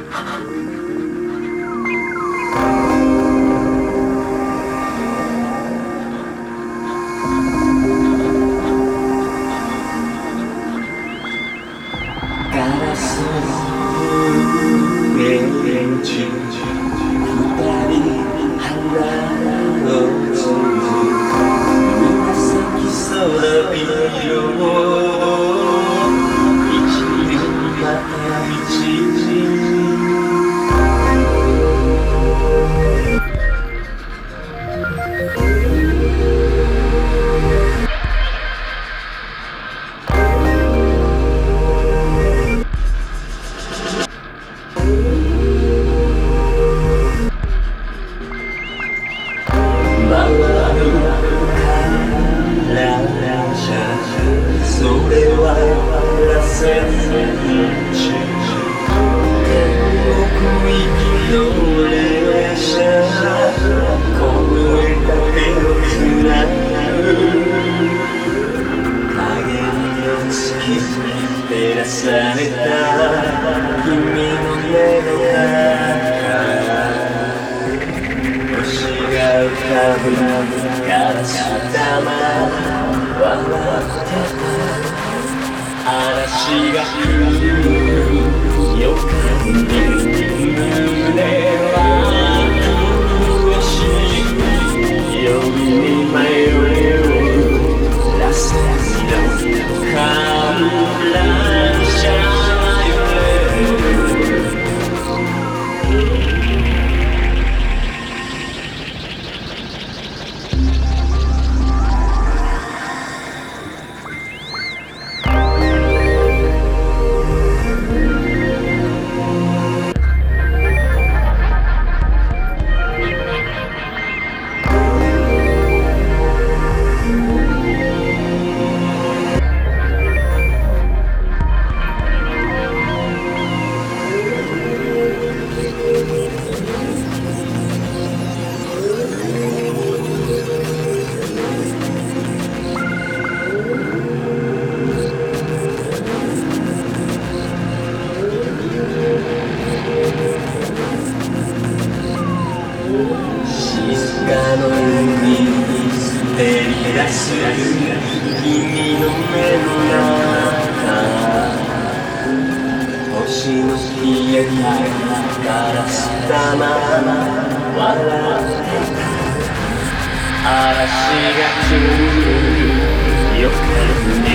ガラスの上に二人花を摘む紫空色を一輪また一輪それは螺旋中奥行きの列車声かけをくらう影の月に照らされた君の目の中星が浮かぶガラス玉笑ってた嵐が来る予感に胸は苦しい夜に迷うラストの観覧車静かの海に滑り出す君の目の中星の消えたガラス玉笑ってた嵐が来る予感に